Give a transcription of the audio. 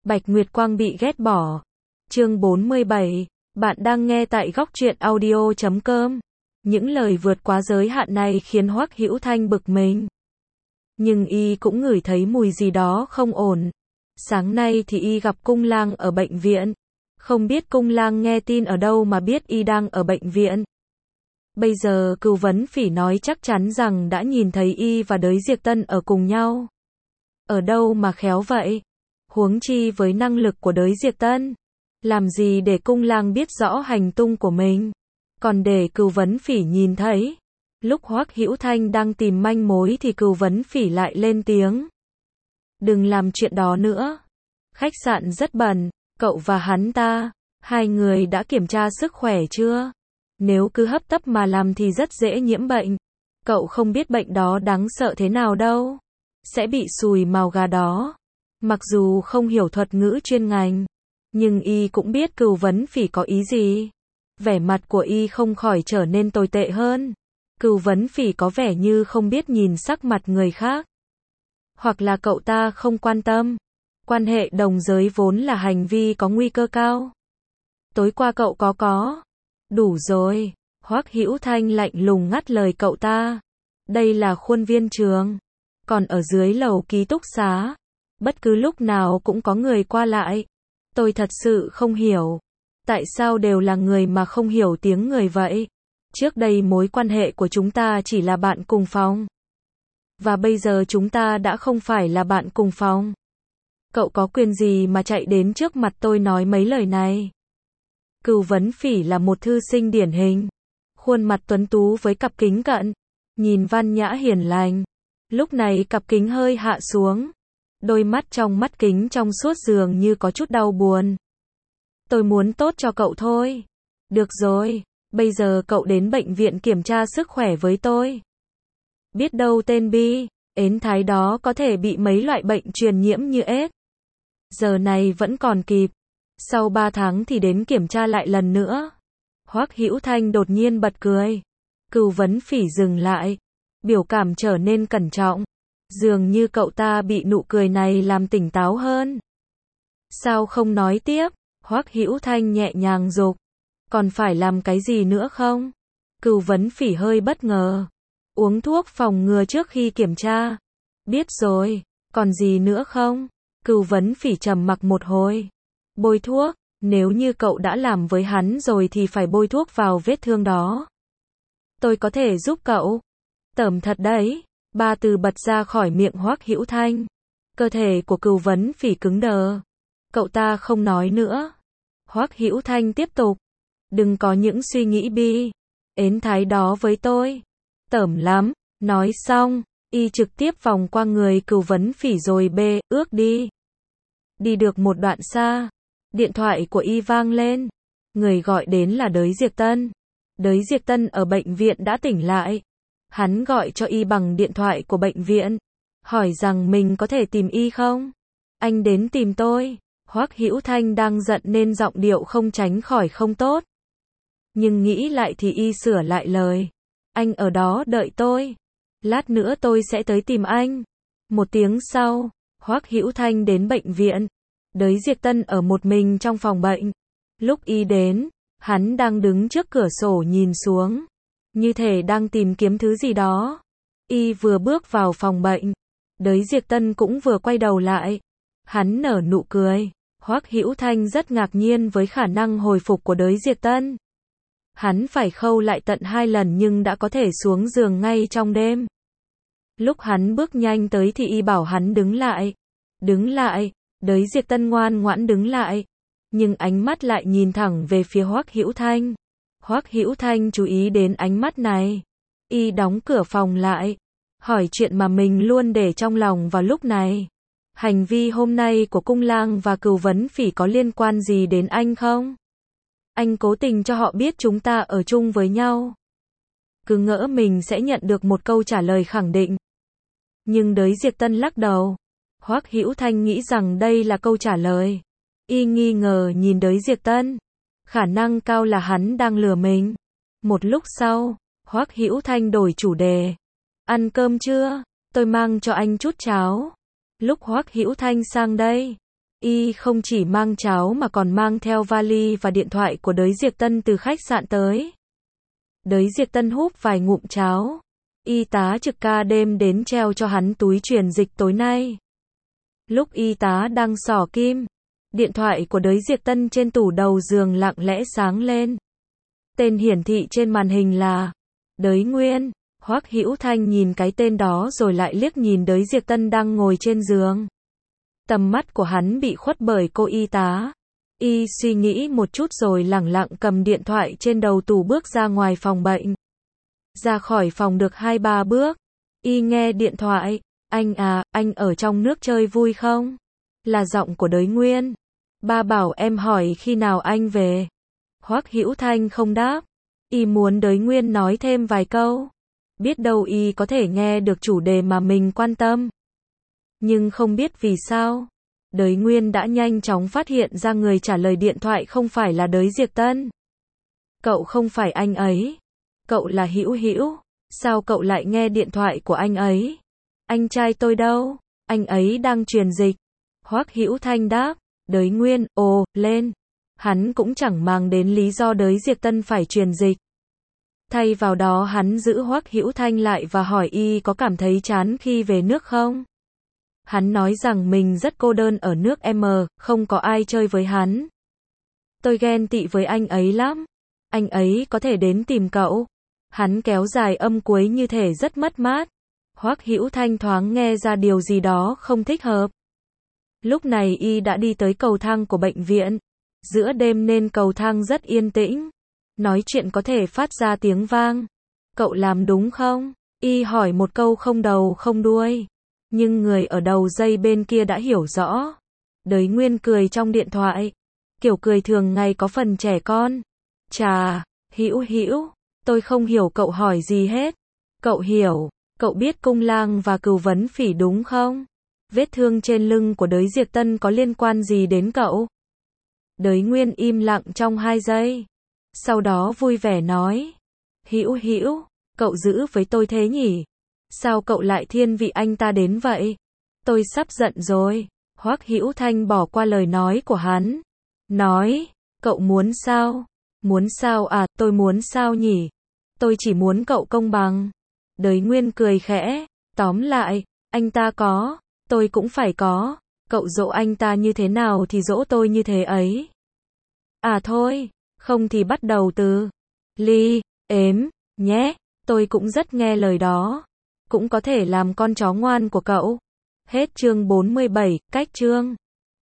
Bạch Nguyệt Quang bị ghét bỏ. Chương 47. Bạn đang nghe tại góc truyện audio.com. Những lời vượt quá giới hạn này khiến Hoắc Hữu Thanh bực mình. Nhưng y cũng ngửi thấy mùi gì đó không ổn. Sáng nay thì y gặp Cung Lang ở bệnh viện. Không biết Cung Lang nghe tin ở đâu mà biết y đang ở bệnh viện. Bây giờ Cửu Vấn Phỉ nói chắc chắn rằng đã nhìn thấy y và Đới Diệp Tân ở cùng nhau. Ở đâu mà khéo vậy? Huống chi với năng lực của Đới Diệp Tân, làm gì để Cung Lang biết rõ hành tung của mình, còn để Cửu Vấn Phỉ nhìn thấy. Lúc Hoắc Hữu Thanh đang tìm manh mối thì Cửu Vấn Phỉ lại lên tiếng. Đừng làm chuyện đó nữa. Khách sạn rất bẩn, cậu và hắn ta, hai người đã kiểm tra sức khỏe chưa? Nếu cứ hấp tấp mà làm thì rất dễ nhiễm bệnh. Cậu không biết bệnh đó đáng sợ thế nào đâu. Sẽ bị sùi màu gà đó. Mặc dù không hiểu thuật ngữ chuyên ngành, nhưng y cũng biết Cửu Vấn Phỉ có ý gì. Vẻ mặt của y không khỏi trở nên tồi tệ hơn. Cửu Vấn Phỉ có vẻ như không biết nhìn sắc mặt người khác. Hoặc là cậu ta không quan tâm. Quan hệ đồng giới vốn là hành vi có nguy cơ cao. Tối qua cậu có. Đủ rồi. Hoắc Hữu Thanh lạnh lùng ngắt lời cậu ta. Đây là khuôn viên trường. Còn ở dưới lầu ký túc xá, bất cứ lúc nào cũng có người qua lại. Tôi thật sự không hiểu. Tại sao đều là người mà không hiểu tiếng người vậy? Trước đây mối quan hệ của chúng ta chỉ là bạn cùng phòng. Và bây giờ chúng ta đã không phải là bạn cùng phòng. Cậu có quyền gì mà chạy đến trước mặt tôi nói mấy lời này? Cửu Vấn Phỉ là một thư sinh điển hình. Khuôn mặt tuấn tú với cặp kính cận. Nhìn văn nhã hiền lành. Lúc này cặp kính hơi hạ xuống. Đôi mắt trong mắt kính trong suốt dường như có chút đau buồn. Tôi muốn tốt cho cậu thôi. Được rồi, bây giờ cậu đến bệnh viện kiểm tra sức khỏe với tôi. Biết đâu tên Bi, ến thái đó có thể bị mấy loại bệnh truyền nhiễm như AIDS. Giờ này vẫn còn kịp. Sau 3 tháng thì đến kiểm tra lại lần nữa. Hoắc Hữu Thanh đột nhiên bật cười. Cửu Vấn Phỉ dừng lại. Biểu cảm trở nên cẩn trọng. Dường như cậu ta bị nụ cười này làm tỉnh táo hơn. Sao không nói tiếp? Hoắc Hữu Thanh nhẹ nhàng dục. Còn phải làm cái gì nữa không? Cửu Vấn Phỉ hơi bất ngờ. Uống thuốc phòng ngừa trước khi kiểm tra. Biết rồi, còn gì nữa không? Cửu Vấn Phỉ trầm mặc một hồi. Bôi thuốc, nếu như cậu đã làm với hắn rồi thì phải bôi thuốc vào vết thương đó. Tôi có thể giúp cậu. Tởm thật đấy. 3 từ bật ra khỏi miệng Hoắc Hữu Thanh. Cơ thể của Cửu Vấn Phỉ cứng đờ. Cậu ta không nói nữa. Hoắc Hữu Thanh tiếp tục. Đừng có những suy nghĩ bi, ến thái đó với tôi. Tởm lắm. Nói xong, y trực tiếp vòng qua người Cửu Vấn Phỉ rồi ước đi. Đi được một đoạn xa, điện thoại của y vang lên. Người gọi đến là Đới Diệp Tân. Đới Diệp Tân ở bệnh viện đã tỉnh lại. Hắn gọi cho y bằng điện thoại của bệnh viện, hỏi rằng mình có thể tìm y không? Anh đến tìm tôi. Hoắc Hữu Thanh đang giận nên giọng điệu không tránh khỏi không tốt. Nhưng nghĩ lại thì y sửa lại lời. Anh ở đó đợi tôi. Lát nữa tôi sẽ tới tìm anh. 1 tiếng sau, Hoắc Hữu Thanh đến bệnh viện. Đới Diệp Tân ở một mình trong phòng bệnh. Lúc y đến, hắn đang đứng trước cửa sổ nhìn xuống. Như thể đang tìm kiếm thứ gì đó. Y vừa bước vào phòng bệnh. Đới Diệp Tân cũng vừa quay đầu lại. Hắn nở nụ cười. Hoắc Hữu Thanh rất ngạc nhiên với khả năng hồi phục của Đới Diệp Tân. Hắn phải khâu lại tận 2 lần nhưng đã có thể xuống giường ngay trong đêm. Lúc hắn bước nhanh tới thì y bảo hắn đứng lại. Đứng lại. Đới Diệp Tân ngoan ngoãn đứng lại. Nhưng ánh mắt lại nhìn thẳng về phía Hoắc Hữu Thanh. Hoắc Hữu Thanh chú ý đến ánh mắt này. Y đóng cửa phòng lại. Hỏi chuyện mà mình luôn để trong lòng vào lúc này. Hành vi hôm nay của Cung Lang và Cửu Vấn Phỉ có liên quan gì đến anh không? Anh cố tình cho họ biết chúng ta ở chung với nhau. Cứ ngỡ mình sẽ nhận được một câu trả lời khẳng định. Nhưng Đới Diệp Tân lắc đầu. Hoắc Hữu Thanh nghĩ rằng đây là câu trả lời. Y nghi ngờ nhìn Đới Diệp Tân. Khả năng cao là hắn đang lừa mình. Một lúc sau, Hoắc Hữu Thanh đổi chủ đề. Ăn cơm chưa? Tôi mang cho anh chút cháo. Lúc Hoắc Hữu Thanh sang đây, Y không chỉ mang cháo mà còn mang theo vali và điện thoại của Đới Diệp Tân từ khách sạn tới. Đới Diệp Tân húp vài ngụm cháo. Y tá trực ca đêm đến treo cho hắn túi truyền dịch tối nay. Lúc y tá đang xỏ kim, điện thoại của Đới Diệp Tân trên tủ đầu giường lặng lẽ sáng lên. Tên hiển thị trên màn hình là Đới Nguyên. Hoắc Hữu Thanh nhìn cái tên đó rồi lại liếc nhìn Đới Diệp Tân đang ngồi trên giường. Tầm mắt của hắn bị khuất bởi cô y tá. Y suy nghĩ một chút rồi lẳng lặng cầm điện thoại trên đầu tủ bước ra ngoài phòng bệnh. Ra khỏi phòng được 2-3 bước, Y nghe điện thoại. Anh à, anh ở trong nước chơi vui không? Là giọng của Đới Nguyên. Ba bảo em hỏi khi nào anh về. Hoắc Hữu Thanh không đáp. Y muốn Đới Nguyên nói thêm vài câu. Biết đâu Y có thể nghe được chủ đề mà mình quan tâm. Nhưng không biết vì sao, Đới Nguyên đã nhanh chóng phát hiện ra người trả lời điện thoại không phải là Đới Diệp Tân. Cậu không phải anh ấy. Cậu là Hữu Hữu. Sao cậu lại nghe điện thoại của anh ấy? Anh trai tôi đâu? Anh ấy đang truyền dịch. Hoắc Hữu Thanh đáp. Đới Nguyên, ồ, lên. Hắn cũng chẳng mang đến lý do Đới Diệp Tân phải truyền dịch. Thay vào đó hắn giữ Hoắc Hữu Thanh lại và hỏi Y có cảm thấy chán khi về nước không? Hắn nói rằng mình rất cô đơn ở nước M, không có ai chơi với hắn. Tôi ghen tị với anh ấy lắm. Anh ấy có thể đến tìm cậu. Hắn kéo dài âm cuối như thể rất mất mát. Hoắc Hữu Thanh thoáng nghe ra điều gì đó không thích hợp. Lúc này Y đã đi tới cầu thang của bệnh viện. Giữa đêm nên cầu thang rất yên tĩnh. Nói chuyện có thể phát ra tiếng vang. Cậu làm đúng không? Y hỏi một câu không đầu không đuôi. Nhưng người ở đầu dây bên kia đã hiểu rõ. Đới Nguyên cười trong điện thoại. Kiểu cười thường ngày có phần trẻ con. Chà, Hữu Hữu, tôi không hiểu cậu hỏi gì hết. Cậu hiểu, cậu biết Cung Lang và Cừu Vấn Phỉ đúng không? Vết thương trên lưng của Đới Diệp Tân có liên quan gì đến cậu? Đới Nguyên im lặng trong 2 giây. Sau đó vui vẻ nói. Hữu Hữu, cậu giữ với tôi thế nhỉ? Sao cậu lại thiên vị anh ta đến vậy? Tôi sắp giận rồi. Hoắc Hữu Thanh bỏ qua lời nói của hắn. Nói, cậu muốn sao? Muốn sao à, tôi muốn sao nhỉ? Tôi chỉ muốn cậu công bằng. Đới Nguyên cười khẽ. Tóm lại, anh ta có, tôi cũng phải có. Cậu dỗ anh ta như thế nào thì dỗ tôi như thế ấy. À thôi, không thì bắt đầu từ ly, ếm, nhé. Tôi cũng rất nghe lời đó. Cũng có thể làm con chó ngoan của cậu. Hết chương 47, cách chương.